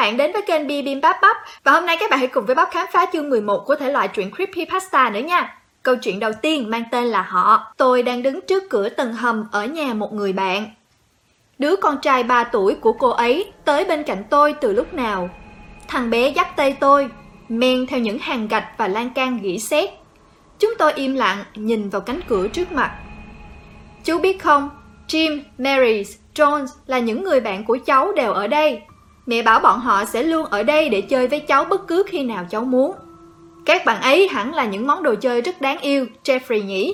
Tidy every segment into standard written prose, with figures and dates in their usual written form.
bạn đến với kênh Bibimbap Bắp. Và hôm nay các bạn hãy cùng với Bắp khám phá chương 11 của thể loại truyện Creepypasta nữa nha. Câu chuyện đầu tiên mang tên là Họ. Tôi đang đứng trước cửa tầng hầm ở nhà một người bạn. Đứa con trai 3 tuổi của cô ấy tới bên cạnh tôi từ lúc nào. Thằng bé dắt tay tôi, men theo những hàng gạch và lan can rỉ sét. Chúng tôi im lặng nhìn vào cánh cửa trước mặt. Chú biết không, Jim, Mary, Jones là những người bạn của cháu đều ở đây. Mẹ bảo bọn họ sẽ luôn ở đây để chơi với cháu bất cứ khi nào cháu muốn. Các bạn ấy hẳn là những món đồ chơi rất đáng yêu, Jeffrey nhỉ?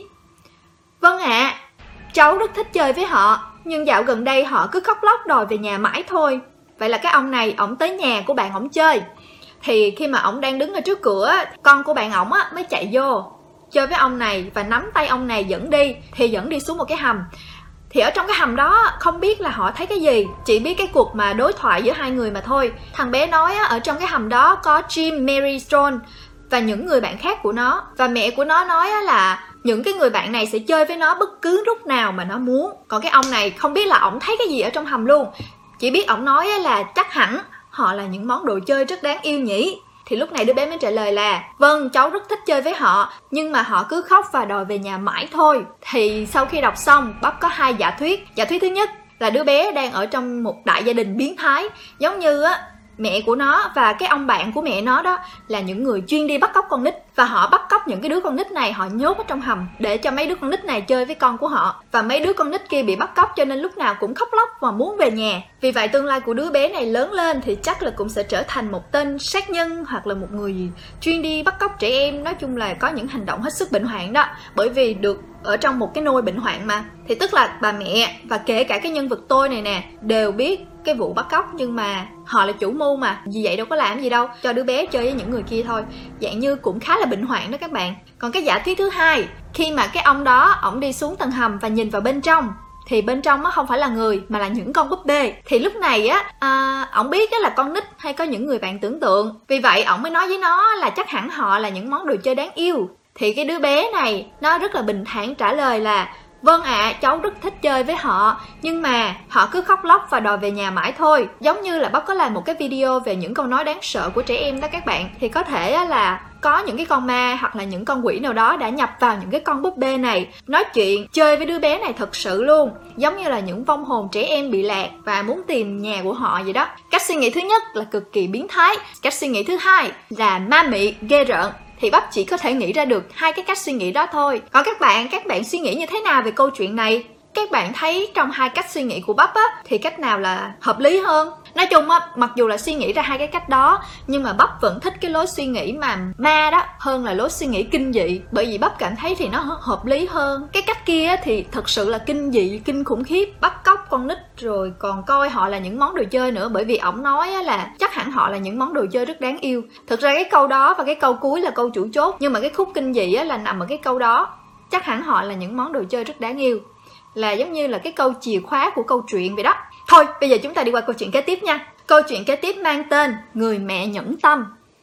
Vâng ạ, cháu rất thích chơi với họ, nhưng dạo gần đây họ cứ khóc lóc đòi về nhà mãi thôi. Vậy là cái ông này, ổng tới nhà của bạn ổng chơi. Thì khi mà ổng đang đứng ở trước cửa, con của bạn ổng mới chạy vô chơi với ông này và nắm tay ông này dẫn đi. Thì dẫn đi xuống một cái hầm. Thì ở trong cái hầm đó không biết là họ thấy cái gì, chỉ biết cái cuộc mà đối thoại giữa hai người mà thôi. Thằng bé nói ở trong cái hầm đó có Jim, Mary, John và những người bạn khác của nó. Và mẹ của nó nói là những cái người bạn này sẽ chơi với nó bất cứ lúc nào mà nó muốn. Còn cái ông này không biết là ổng thấy cái gì ở trong hầm luôn. Chỉ biết ổng nói là chắc hẳn họ là những món đồ chơi rất đáng yêu nhỉ. Thì lúc này đứa bé mới trả lời là vâng, cháu rất thích chơi với họ, nhưng mà họ cứ khóc và đòi về nhà mãi thôi. Thì sau khi đọc xong, Bắp có hai giả thuyết. Giả thuyết thứ nhất là đứa bé đang ở trong một đại gia đình biến thái, giống như mẹ của nó và cái ông bạn của mẹ nó đó là những người chuyên đi bắt cóc con nít. Và họ bắt cóc những cái đứa con nít này, họ nhốt ở trong hầm để cho mấy đứa con nít này chơi với con của họ. Và mấy đứa con nít kia bị bắt cóc cho nên lúc nào cũng khóc lóc và muốn về nhà. Vì vậy tương lai của đứa bé này lớn lên thì chắc là cũng sẽ trở thành một tên sát nhân, hoặc là một người chuyên đi bắt cóc trẻ em. Nói chung là có những hành động hết sức bệnh hoạn đó, bởi vì được ở trong một cái nôi bệnh hoạn mà. Thì tức là bà mẹ và kể cả cái nhân vật tôi này nè đều biết cái vụ bắt cóc, nhưng mà họ là chủ mưu mà, vì vậy đâu có làm gì đâu, cho đứa bé chơi với những người kia thôi. Dạng như cũng khá là bệnh hoạn đó các bạn. Còn cái giả thuyết thứ hai, khi mà cái ông đó ổng đi xuống tầng hầm và nhìn vào bên trong, thì bên trong không phải là người mà là những con búp bê. Thì lúc này ổng biết là con nít hay có những người bạn tưởng tượng, vì vậy ổng mới nói với nó là chắc hẳn họ là những món đồ chơi đáng yêu. Thì cái đứa bé này nó rất là bình thản trả lời là vâng ạ, cháu rất thích chơi với họ, nhưng mà họ cứ khóc lóc và đòi về nhà mãi thôi. Giống như là Bắp có làm một cái video về những câu nói đáng sợ của trẻ em đó các bạn. Thì có thể là có những cái con ma hoặc là những con quỷ nào đó đã nhập vào những cái con búp bê này, nói chuyện, chơi với đứa bé này thật sự luôn. Giống như là những vong hồn trẻ em bị lạc và muốn tìm nhà của họ vậy đó. Cách suy nghĩ thứ nhất là cực kỳ biến thái. Cách suy nghĩ thứ hai là ma mị, ghê rợn. Thì Bắp chỉ có thể nghĩ ra được hai cái cách suy nghĩ đó thôi. Còn các bạn suy nghĩ như thế nào về câu chuyện này? Các bạn thấy trong hai cách suy nghĩ của Bắp thì cách nào là hợp lý hơn? Nói chung mặc dù là suy nghĩ ra hai cái cách đó, nhưng mà Bắp vẫn thích cái lối suy nghĩ mà ma đó hơn là lối suy nghĩ kinh dị. Bởi vì Bắp cảm thấy thì nó hợp lý hơn. Cái cách kia thì thật sự là kinh dị, kinh khủng khiếp, bắt cóc con nít rồi còn coi họ là những món đồ chơi nữa. Bởi vì ổng nói là chắc hẳn họ là những món đồ chơi rất đáng yêu. Thực ra cái câu đó và cái câu cuối là câu chủ chốt, nhưng mà cái khúc kinh dị là nằm ở cái câu đó, chắc hẳn họ là những món đồ chơi rất đáng yêu, là giống như là cái câu chìa khóa của câu chuyện vậy đó. Thôi bây giờ chúng ta đi qua câu chuyện kế tiếp nha. Câu chuyện kế tiếp mang tên Người mẹ nhẫn tâm.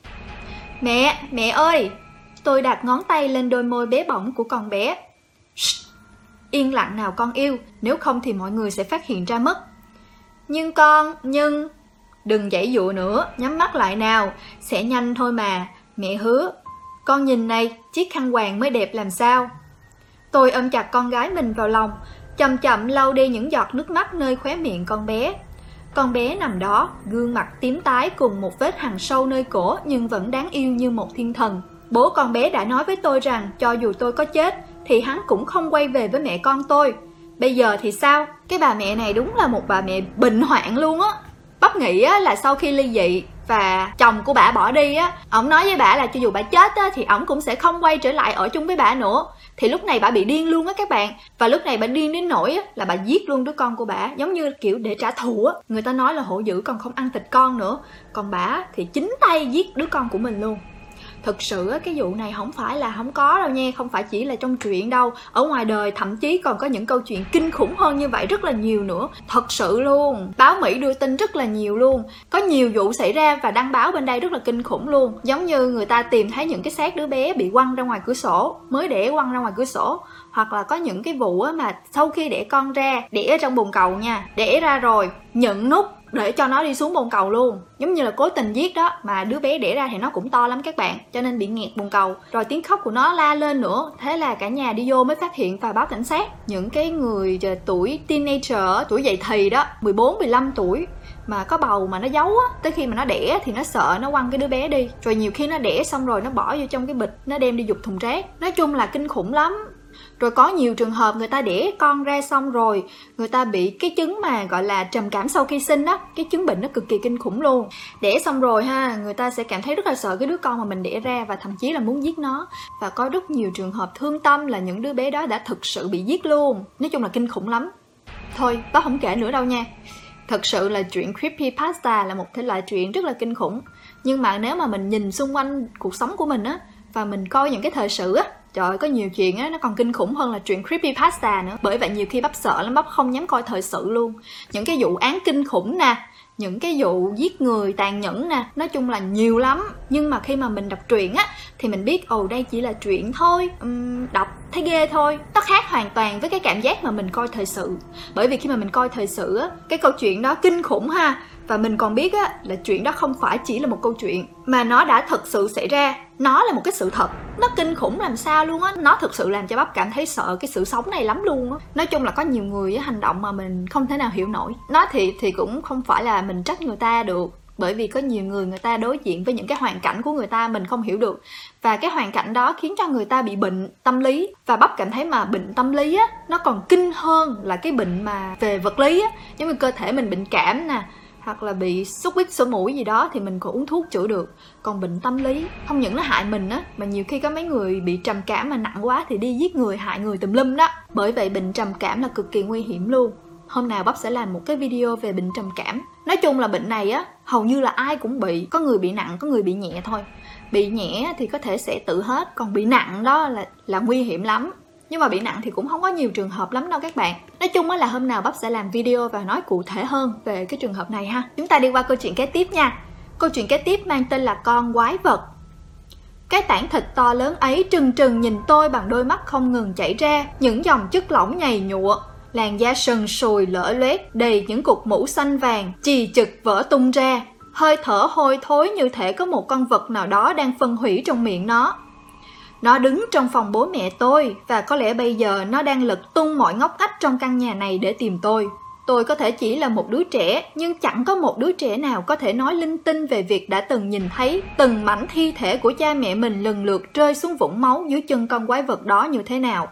Mẹ ơi. Tôi đặt ngón tay lên đôi môi bé bỏng của con bé. Shh, yên lặng nào con yêu, nếu không thì mọi người sẽ phát hiện ra mất. Nhưng đừng giãy giụa nữa, nhắm mắt lại nào, sẽ nhanh thôi mà, mẹ hứa. Con nhìn này, chiếc khăn quàng mới đẹp làm sao. Tôi ôm chặt con gái mình vào lòng, chậm chậm lau đi những giọt nước mắt nơi khóe miệng con bé. Con bé nằm đó, gương mặt tím tái cùng một vết hằn sâu nơi cổ nhưng vẫn đáng yêu như một thiên thần. Bố con bé đã nói với tôi rằng cho dù tôi có chết thì hắn cũng không quay về với mẹ con tôi. Bây giờ thì sao? Cái bà mẹ này đúng là một bà mẹ bệnh hoạn luôn á. Bắp nghĩ là sau khi ly dị và chồng của bà bỏ đi ổng nói với bà là cho dù bà chết thì ổng cũng sẽ không quay trở lại ở chung với bà nữa. Thì lúc này bà bị điên luôn các bạn. Và lúc này bà điên đến nỗi là bà giết luôn đứa con của bà, giống như kiểu để trả thù Người ta nói là hổ dữ còn không ăn thịt con nữa, còn bà thì chính tay giết đứa con của mình luôn. Thực sự cái vụ này không phải là không có đâu nha, không phải chỉ là trong truyện đâu. Ở ngoài đời thậm chí còn có những câu chuyện kinh khủng hơn như vậy rất là nhiều nữa. Thật sự luôn, báo Mỹ đưa tin rất là nhiều luôn. Có nhiều vụ xảy ra và đăng báo bên đây rất là kinh khủng luôn. Giống như người ta tìm thấy những cái xác đứa bé bị quăng ra ngoài cửa sổ, mới đẻ quăng ra ngoài cửa sổ. Hoặc là có những cái vụ mà sau khi đẻ con ra, đẻ trong bồn cầu nha, đẻ ra rồi nhận nút để cho nó đi xuống bồn cầu luôn, giống như là cố tình giết đó. Mà đứa bé đẻ ra thì nó cũng to lắm các bạn, cho nên bị nghẹt bồn cầu, rồi tiếng khóc của nó la lên nữa. Thế là cả nhà đi vô mới phát hiện và báo cảnh sát. Những cái người tuổi teenager, tuổi dậy thì đó, 14-15 tuổi mà có bầu mà nó giấu á, tới khi mà nó đẻ thì nó sợ, nó quăng cái đứa bé đi, rồi nhiều khi nó đẻ xong rồi nó bỏ vô trong cái bịch, nó đem đi giục thùng rác. Nói chung là kinh khủng lắm. Rồi có nhiều trường hợp người ta đẻ con ra xong rồi người ta bị cái chứng mà gọi là trầm cảm sau khi sinh á, cái chứng bệnh nó cực kỳ kinh khủng luôn. Đẻ xong rồi ha, người ta sẽ cảm thấy rất là sợ cái đứa con mà mình đẻ ra và thậm chí là muốn giết nó. Và có rất nhiều trường hợp thương tâm là những đứa bé đó đã thực sự bị giết luôn. Nói chung là kinh khủng lắm. Thôi, bác không kể nữa đâu nha. Thật sự là chuyện creepypasta là một thể loại chuyện rất là kinh khủng. Nhưng mà nếu mà mình nhìn xung quanh cuộc sống của mình á, và mình coi những cái thời sự á, trời ơi, có nhiều chuyện á nó còn kinh khủng hơn là chuyện creepypasta nữa. Bởi vậy nhiều khi bắp sợ lắm, bắp không dám coi thời sự luôn. Những cái vụ án kinh khủng nè, những cái vụ giết người tàn nhẫn nè, nói chung là nhiều lắm. Nhưng mà khi mà mình đọc truyện á thì mình biết đây chỉ là truyện thôi, đọc thấy ghê thôi. Nó khác hoàn toàn với cái cảm giác mà mình coi thời sự. Bởi vì khi mà mình coi thời sự á, cái câu chuyện đó kinh khủng ha, và mình còn biết á là chuyện đó không phải chỉ là một câu chuyện mà nó đã thực sự xảy ra. Nó là một cái sự thật, nó kinh khủng làm sao luôn á. Nó thực sự làm cho bắp cảm thấy sợ cái sự sống này lắm luôn á. Nói chung là có nhiều người á, hành động mà mình không thể nào hiểu nổi. Nói thì cũng không phải là mình trách người ta được, bởi vì có nhiều người ta đối diện với những cái hoàn cảnh của người ta mình không hiểu được, và cái hoàn cảnh đó khiến cho người ta bị bệnh tâm lý. Và bắp cảm thấy mà bệnh tâm lý á nó còn kinh hơn là cái bệnh mà về vật lý á, giống như cơ thể mình bệnh cảm nè, hoặc là bị xuất huyết sổ mũi gì đó thì mình còn uống thuốc chữa được. Còn bệnh tâm lý không những nó hại mình á, mà nhiều khi có mấy người bị trầm cảm mà nặng quá thì đi giết người, hại người tùm lum đó. Bởi vậy bệnh trầm cảm là cực kỳ nguy hiểm luôn. Hôm nào bắp sẽ làm một cái video về bệnh trầm cảm. Nói chung là bệnh này á hầu như là ai cũng bị, có người bị nặng, có người bị nhẹ thôi. Bị nhẹ thì có thể sẽ tự hết, còn bị nặng đó là nguy hiểm lắm. Nhưng mà bị nặng thì cũng không có nhiều trường hợp lắm đâu các bạn. Nói chung là hôm nào bắp sẽ làm video và nói cụ thể hơn về cái trường hợp này ha. Chúng ta đi qua câu chuyện kế tiếp nha. Câu chuyện kế tiếp mang tên là Con quái vật. Cái tảng thịt to lớn ấy trừng trừng nhìn tôi bằng đôi mắt không ngừng chảy ra những dòng chất lỏng nhầy nhụa. Làn da sần sùi lở loét, đầy những cục mủ xanh vàng, chì chực vỡ tung ra. Hơi thở hôi thối như thể có một con vật nào đó đang phân hủy trong miệng nó. Nó đứng trong phòng bố mẹ tôi, và có lẽ bây giờ nó đang lật tung mọi ngóc ngách trong căn nhà này để tìm tôi. Tôi có thể chỉ là một đứa trẻ, nhưng chẳng có một đứa trẻ nào có thể nói linh tinh về việc đã từng nhìn thấy từng mảnh thi thể của cha mẹ mình lần lượt rơi xuống vũng máu dưới chân con quái vật đó như thế nào.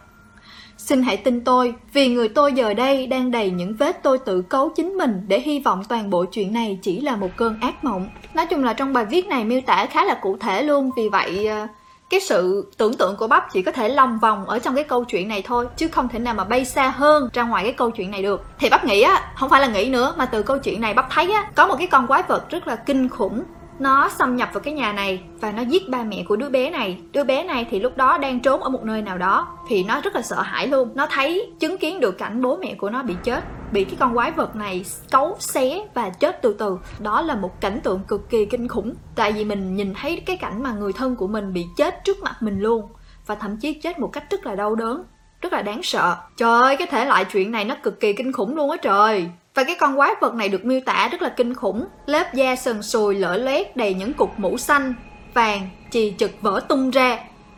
Xin hãy tin tôi, vì người tôi giờ đây đang đầy những vết tôi tự cấu chính mình để hy vọng toàn bộ chuyện này chỉ là một cơn ác mộng. Nói chung là trong bài viết này miêu tả khá là cụ thể luôn, vì vậy cái sự tưởng tượng của bắp chỉ có thể lòng vòng ở trong cái câu chuyện này thôi, chứ không thể nào mà bay xa hơn ra ngoài cái câu chuyện này được. Thì bắp nghĩ á, không phải là nghĩ nữa, mà từ câu chuyện này bắp thấy á, có một cái con quái vật rất là kinh khủng. Nó xâm nhập vào cái nhà này và nó giết ba mẹ của đứa bé này. Đứa bé này thì lúc đó đang trốn ở một nơi nào đó, thì nó rất là sợ hãi luôn. Nó chứng kiến được cảnh bố mẹ của nó bị chết, bị cái con quái vật này cấu xé và chết từ từ. Đó là một cảnh tượng cực kỳ kinh khủng, tại vì mình nhìn thấy cái cảnh mà người thân của mình bị chết trước mặt mình luôn, và thậm chí chết một cách rất là đau đớn, rất là đáng sợ. Trời ơi, cái thể loại chuyện này nó cực kỳ kinh khủng luôn á trời. Và cái con quái vật này được miêu tả rất là kinh khủng. Lớp da sần sùi lở loét, đầy những cục mủ xanh vàng, chì chực vỡ tung ra.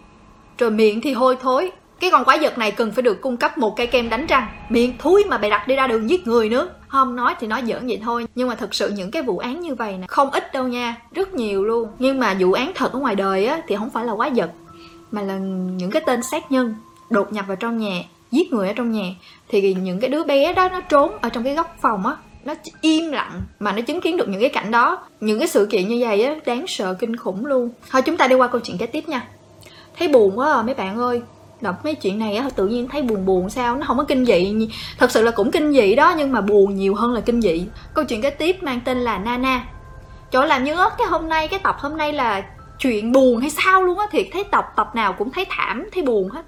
Rồi miệng thì hôi thối. Cái con quái vật này cần phải được cung cấp một cây kem đánh răng. Miệng thúi mà bày đặt đi ra đường giết người nữa. Không, nói thì nói giỡn vậy thôi, nhưng mà thật sự những cái vụ án như vậy nè không ít đâu nha, rất nhiều luôn. Nhưng mà vụ án thật ở ngoài đời á thì không phải là quái vật, mà là những cái tên sát nhân đột nhập vào trong nhà, giết người ở trong nhà. Thì những cái đứa bé đó nó trốn ở trong cái góc phòng á, nó im lặng mà nó chứng kiến được những cái cảnh đó. Những cái sự kiện như vậy á, đáng sợ kinh khủng luôn. Thôi chúng ta đi qua câu chuyện kế tiếp nha. Thấy buồn quá à mấy bạn ơi. Đọc mấy chuyện này á, tự nhiên thấy buồn sao. Nó không có kinh dị. Thật sự là cũng kinh dị đó, nhưng mà buồn nhiều hơn là kinh dị. Câu chuyện kế tiếp mang tên là Nana. Trời, làm như cái tập hôm nay là chuyện buồn hay sao luôn á. Thiệt, thấy tập nào cũng thấy thảm, thấy buồn hết.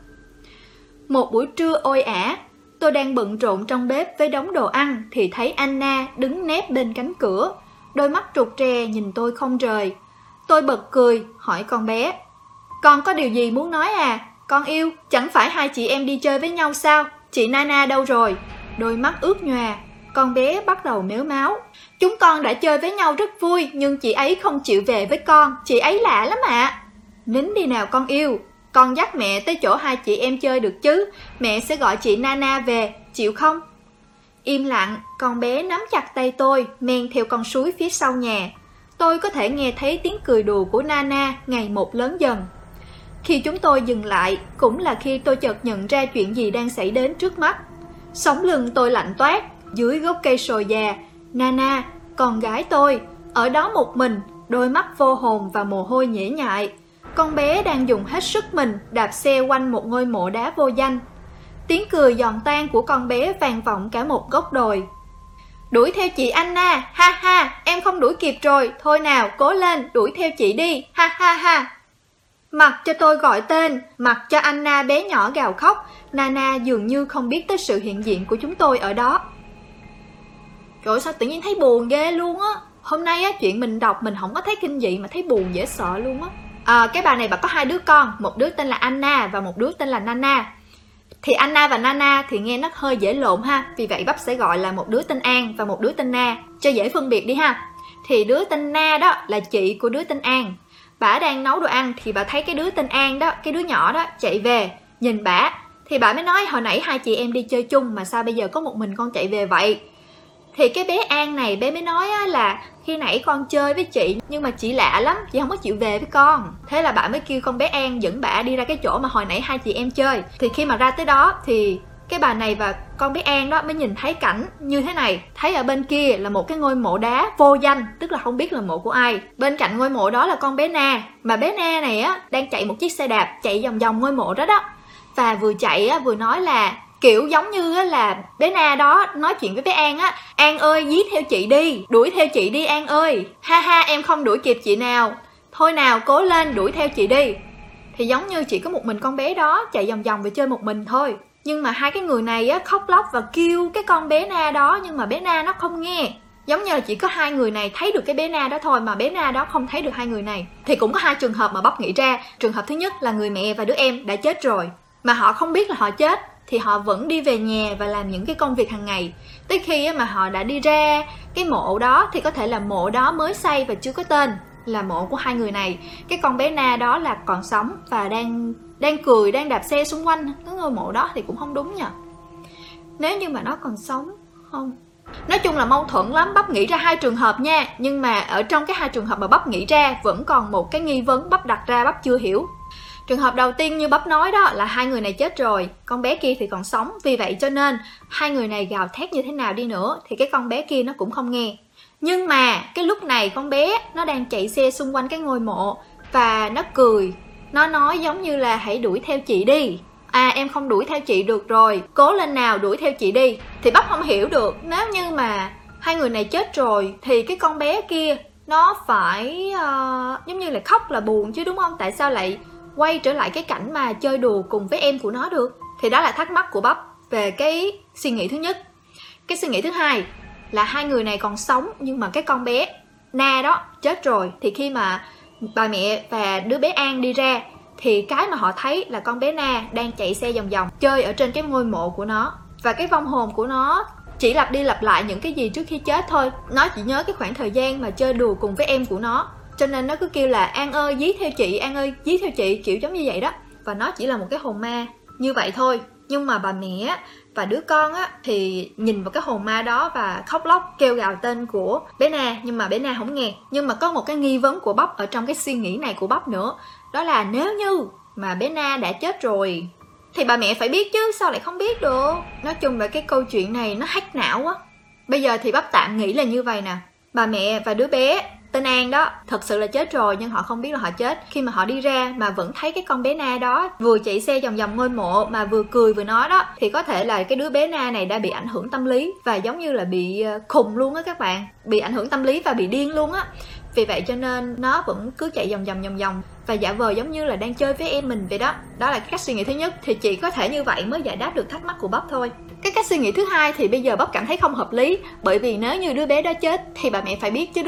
Một buổi trưa ôi ả, tôi đang bận rộn trong bếp với đống đồ ăn thì thấy Anna đứng nép bên cánh cửa, đôi mắt trục trè nhìn tôi không rời. Tôi bật cười, hỏi con bé: "Con có điều gì muốn nói à? Con yêu, chẳng phải hai chị em đi chơi với nhau sao? Chị Nana đâu rồi?" Đôi mắt ướt nhòa, Con bé bắt đầu mếu máo. Chúng con đã chơi với nhau rất vui, nhưng chị ấy không chịu về với con. Chị ấy lạ lắm ạ. Nín đi nào con yêu. Con dắt mẹ tới chỗ hai chị em chơi được chứ. Mẹ sẽ gọi chị Nana về, chịu không? Im lặng, con bé nắm chặt tay tôi, men theo con suối phía sau nhà. Tôi có thể nghe thấy tiếng cười đùa của Nana ngày một lớn dần. Khi chúng tôi dừng lại, cũng là khi tôi chợt nhận ra chuyện gì đang xảy đến trước mắt. Sống lưng tôi lạnh toát, dưới gốc cây sồi già, Nana, con gái tôi, ở đó một mình, đôi mắt vô hồn và mồ hôi nhễ nhại. Con bé đang dùng hết sức mình đạp xe quanh một ngôi mộ đá vô danh. Tiếng cười giòn tan của con bé vang vọng cả một góc đồi. Đuổi theo chị Anna, ha ha, em không đuổi kịp rồi, thôi nào, cố lên, đuổi theo chị đi, ha ha ha. Mặc cho tôi gọi tên, mặc cho Anna bé nhỏ gào khóc, Nana dường như không biết tới sự hiện diện của chúng tôi ở đó. Trời ơi, sao tự nhiên thấy buồn ghê luôn á. Hôm nay á, chuyện mình đọc mình không có thấy kinh dị mà thấy buồn dễ sợ luôn á. Cái bà này bà có 2 đứa con, một đứa tên là Anna và một đứa tên là Nana. Thì Anna và Nana thì nghe nó hơi dễ lộn ha, vì vậy bắp sẽ gọi là một đứa tên An và một đứa tên Na, cho dễ phân biệt đi ha. Thì đứa tên Na đó là chị của đứa tên An. Bả đang nấu đồ ăn thì bà thấy cái đứa tên An đó, cái đứa nhỏ đó chạy về, nhìn bả thì bà mới nói hồi nãy hai chị em đi chơi chung mà sao bây giờ có một mình con chạy về vậy. Thì cái bé An này bé mới nói là khi nãy con chơi với chị nhưng mà chị lạ lắm, chị không có chịu về với con. Thế là bà mới kêu con bé An dẫn bả đi ra cái chỗ mà hồi nãy hai chị em chơi. Thì khi mà ra tới đó thì cái bà này và con bé An đó mới nhìn thấy cảnh như thế này. Thấy ở bên kia là một cái ngôi mộ đá vô danh, tức là không biết là mộ của ai. Bên cạnh ngôi mộ đó là con bé Na, mà bé Na này á đang chạy một chiếc xe đạp chạy vòng vòng ngôi mộ đó đó. Và vừa chạy á vừa nói là kiểu giống như là bé Na đó nói chuyện với bé An á, An ơi dí theo chị đi, đuổi theo chị đi An ơi, ha ha em không đuổi kịp chị nào, thôi nào cố lên đuổi theo chị đi. Thì giống như chỉ có một mình con bé đó chạy vòng vòng và chơi một mình thôi. Nhưng mà hai cái người này á khóc lóc và kêu cái con bé Na đó, nhưng mà bé Na nó không nghe. Giống như là chỉ có hai người này thấy được cái bé Na đó thôi, mà bé Na đó không thấy được hai người này. Thì cũng có 2 trường hợp mà bắp nghĩ ra. Trường hợp thứ nhất là người mẹ và đứa em đã chết rồi, mà họ không biết là họ chết thì họ vẫn đi về nhà và làm những cái công việc hàng ngày. Tới khi mà họ đã đi ra cái mộ đó thì có thể là mộ đó mới xây và chưa có tên, là mộ của hai người này. Cái con bé Na đó là còn sống và đang cười, đang đạp xe xung quanh cái ngôi mộ đó thì cũng không đúng nhỉ. Nếu như mà nó còn sống không. Nói chung là mâu thuẫn lắm, bắp nghĩ ra 2 trường hợp nha. Nhưng mà ở trong cái 2 trường hợp mà bắp nghĩ ra vẫn còn một cái nghi vấn bắp đặt ra bắp chưa hiểu. Trường hợp đầu tiên như bắp nói đó là hai người này chết rồi, con bé kia thì còn sống. Vì vậy cho nên hai người này gào thét như thế nào đi nữa thì cái con bé kia nó cũng không nghe. Nhưng mà cái lúc này con bé nó đang chạy xe xung quanh cái ngôi mộ và nó cười. Nó nói giống như là hãy đuổi theo chị đi. Em không đuổi theo chị được rồi, cố lên nào đuổi theo chị đi. Thì bắp không hiểu được, nếu như mà hai người này chết rồi thì cái con bé kia nó phải giống như là khóc là buồn chứ đúng không? Tại sao lại quay trở lại cái cảnh mà chơi đùa cùng với em của nó được? Thì đó là thắc mắc của bắp về cái suy nghĩ thứ nhất. Cái suy nghĩ thứ hai là hai người này còn sống nhưng mà cái con bé Na đó chết rồi. Thì khi mà bà mẹ và đứa bé An đi ra thì cái mà họ thấy là con bé Na đang chạy xe vòng vòng chơi ở trên cái ngôi mộ của nó. Và cái vong hồn của nó chỉ lặp đi lặp lại những cái gì trước khi chết thôi. Nó chỉ nhớ cái khoảng thời gian mà chơi đùa cùng với em của nó, cho nên nó cứ kêu là An ơi dí theo chị, An ơi dí theo chị, kiểu giống như vậy đó. Và nó chỉ là một cái hồn ma như vậy thôi. Nhưng mà bà mẹ và đứa con á thì nhìn vào cái hồn ma đó và khóc lóc kêu gào tên của bé Na, nhưng mà bé Na không nghe. Nhưng mà có một cái nghi vấn của bắp ở trong cái suy nghĩ này của bắp nữa, đó là nếu như mà bé Na đã chết rồi thì bà mẹ phải biết chứ, sao lại không biết được. Nói chung là cái câu chuyện này nó hack não quá. Bây giờ thì bắp tạm nghĩ là như vậy nè, bà mẹ và đứa bé tên An đó thật sự là chết rồi nhưng họ không biết là họ chết. Khi mà họ đi ra mà vẫn thấy cái con bé Na đó vừa chạy xe vòng vòng ngôi mộ mà vừa cười vừa nói đó, thì có thể là cái đứa bé Na này đã bị ảnh hưởng tâm lý và giống như là bị khùng luôn á các bạn, bị ảnh hưởng tâm lý và bị điên luôn á. Vì vậy cho nên nó vẫn cứ chạy vòng vòng và giả vờ giống như là đang chơi với em mình vậy đó. Đó là cái cách suy nghĩ thứ nhất, thì chỉ có thể như vậy mới giải đáp được thắc mắc của bắp thôi. Cái cách suy nghĩ thứ hai thì bây giờ bắp cảm thấy không hợp lý, bởi vì nếu như đứa bé đó chết thì bà mẹ phải biết chứ đúng không?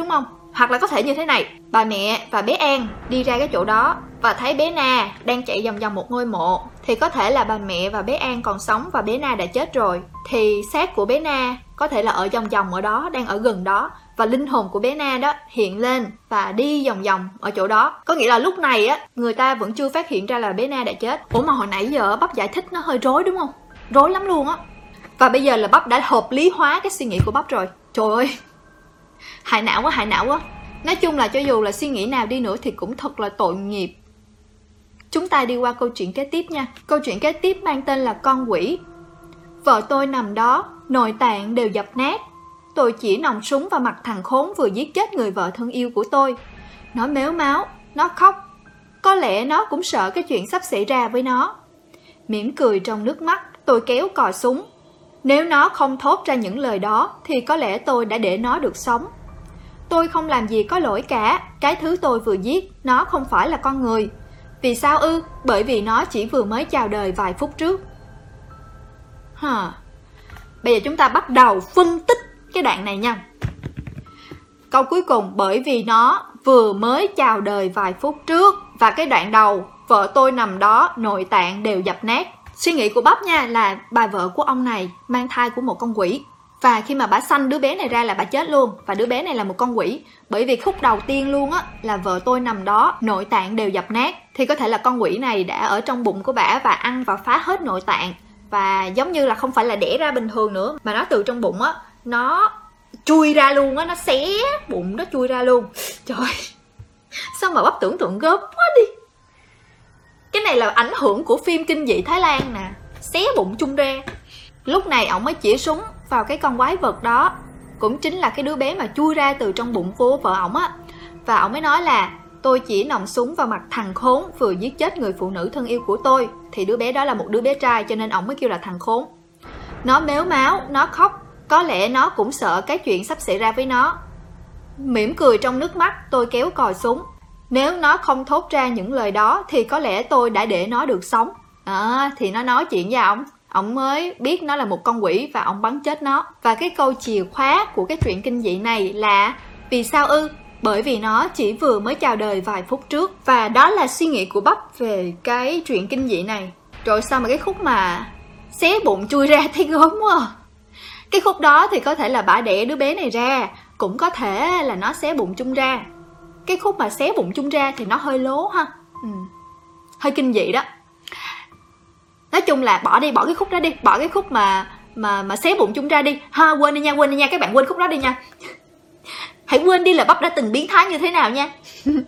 Hoặc là có thể như thế này, bà mẹ và bé An đi ra cái chỗ đó và thấy bé Na đang chạy vòng vòng một ngôi mộ. Thì có thể là bà mẹ và bé An còn sống và bé Na đã chết rồi. Thì xác của bé Na có thể là ở vòng vòng ở đó, đang ở gần đó. Và linh hồn của bé Na đó hiện lên và đi vòng vòng ở chỗ đó. Có nghĩa là lúc này á, người ta vẫn chưa phát hiện ra là bé Na đã chết. Ủa mà hồi nãy giờ Bắp giải thích nó hơi rối đúng không? Rối lắm luôn á. Và bây giờ là Bắp đã hợp lý hóa cái suy nghĩ của Bắp rồi. Trời ơi, hại não quá. Nói chung là cho dù là suy nghĩ nào đi nữa thì cũng thật là tội nghiệp. Chúng ta đi qua câu chuyện kế tiếp nha. Câu chuyện kế tiếp mang tên là Con Quỷ. Vợ tôi nằm đó, nội tạng đều dập nát. Tôi chỉ nòng súng vào mặt thằng khốn vừa giết chết người vợ thân yêu của tôi. Nó mếu máo, nó khóc. Có lẽ nó cũng sợ cái chuyện sắp xảy ra với nó. Mỉm cười trong nước mắt, tôi kéo cò súng. Nếu nó không thốt ra những lời đó thì có lẽ tôi đã để nó được sống. Tôi không làm gì có lỗi cả. Cái thứ tôi vừa giết, nó không phải là con người. Vì sao ư? Bởi vì nó chỉ vừa mới chào đời vài phút trước. Bây giờ chúng ta bắt đầu phân tích cái đoạn này nha. Câu cuối cùng, bởi vì nó vừa mới chào đời vài phút trước. Và cái đoạn đầu, vợ tôi nằm đó, nội tạng đều dập nát. Suy nghĩ của Bắp nha là bà vợ của ông này mang thai của một con quỷ. Và khi mà bà sanh đứa bé này ra là bà chết luôn. Và đứa bé này là một con quỷ. Bởi vì khúc đầu tiên luôn á là vợ tôi nằm đó, nội tạng đều dập nát. Thì có thể là con quỷ này đã ở trong bụng của bà và ăn và phá hết nội tạng. Và giống như là không phải là đẻ ra bình thường nữa, mà nó từ trong bụng á, nó chui ra luôn á, nó xé bụng nó chui ra luôn. Trời, sao mà Bắp tưởng tượng gớm quá đi. Cái này là ảnh hưởng của phim kinh dị Thái Lan nè, xé bụng chung ra. Lúc này ổng mới chỉ súng vào cái con quái vật đó, cũng chính là cái đứa bé mà chui ra từ trong bụng của vợ ổng á. Và ổng mới nói là tôi chỉ nòng súng vào mặt thằng khốn vừa giết chết người phụ nữ thân yêu của tôi. Thì đứa bé đó là một đứa bé trai cho nên ổng mới kêu là thằng khốn. Nó mếu máo, nó khóc. Có lẽ nó cũng sợ cái chuyện sắp xảy ra với nó. Mỉm cười trong nước mắt, tôi kéo còi súng. Nếu nó không thốt ra những lời đó thì có lẽ tôi đã để nó được sống. Thì nó nói chuyện với ổng mới biết nó là một con quỷ và ổng bắn chết nó. Và cái câu chìa khóa của cái chuyện kinh dị này là vì sao ư? Bởi vì nó chỉ vừa mới chào đời vài phút trước. Và đó là suy nghĩ của Bắp về cái chuyện kinh dị này. Rồi sao mà cái khúc mà xé bụng chui ra thấy gớm quá. Cái khúc đó thì có thể là bà đẻ đứa bé này ra, cũng có thể là nó xé bụng chung ra. Cái khúc mà xé bụng chung ra thì nó hơi lố ha. Hơi kinh dị đó. Nói chung là bỏ cái khúc đó đi. Bỏ cái khúc mà xé bụng chung ra đi. Quên đi nha, các bạn quên khúc đó đi nha. Hãy quên đi là Bắp đã từng biến thái như thế nào nha.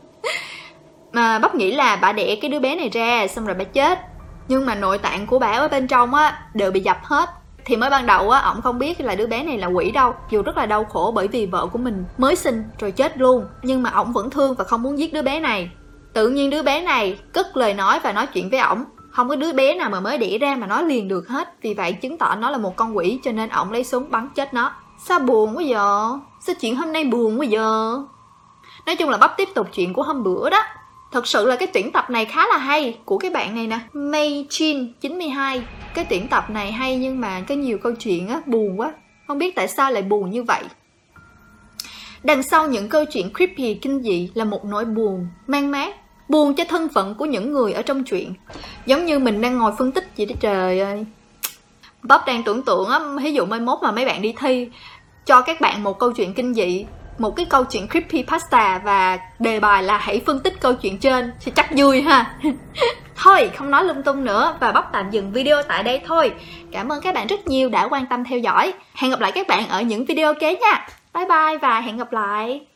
Mà Bắp nghĩ là bà đẻ cái đứa bé này ra xong rồi bà chết. Nhưng mà nội tạng của bà ở bên trong á đều bị dập hết. Thì mới ban đầu á, ổng không biết là đứa bé này là quỷ đâu. Dù rất là đau khổ bởi vì vợ của mình mới sinh rồi chết luôn. Nhưng mà ổng vẫn thương và không muốn giết đứa bé này. Tự nhiên đứa bé này cất lời nói và nói chuyện với ổng. Không có đứa bé nào mà mới đẻ ra mà nói liền được hết. Vì vậy chứng tỏ nó là một con quỷ cho nên ổng lấy súng bắn chết nó. Sao buồn quá giờ? Sao chuyện hôm nay buồn quá giờ? Nói chung là Bắp tiếp tục chuyện của hôm bữa đó. Thật sự là cái tuyển tập này khá là hay. Của cái bạn này nè, May Chin 92. Cái tuyển tập này hay nhưng mà có nhiều câu chuyện á, buồn quá. Không biết tại sao lại buồn như vậy. Đằng sau những câu chuyện creepy kinh dị là một nỗi buồn, man mác. Buồn cho thân phận của những người ở trong chuyện. Giống như mình đang ngồi phân tích vậy đó trời ơi. Bắp đang tưởng tượng á, ví dụ mai mốt mà mấy bạn đi thi, cho các bạn một câu chuyện kinh dị, một cái câu chuyện creepypasta và đề bài là hãy phân tích câu chuyện trên thì chắc vui ha. Thôi không nói lung tung nữa và Bắp tạm dừng video tại đây thôi. Cảm ơn các bạn rất nhiều đã quan tâm theo dõi. Hẹn gặp lại các bạn ở những video kế nha. Bye bye và hẹn gặp lại.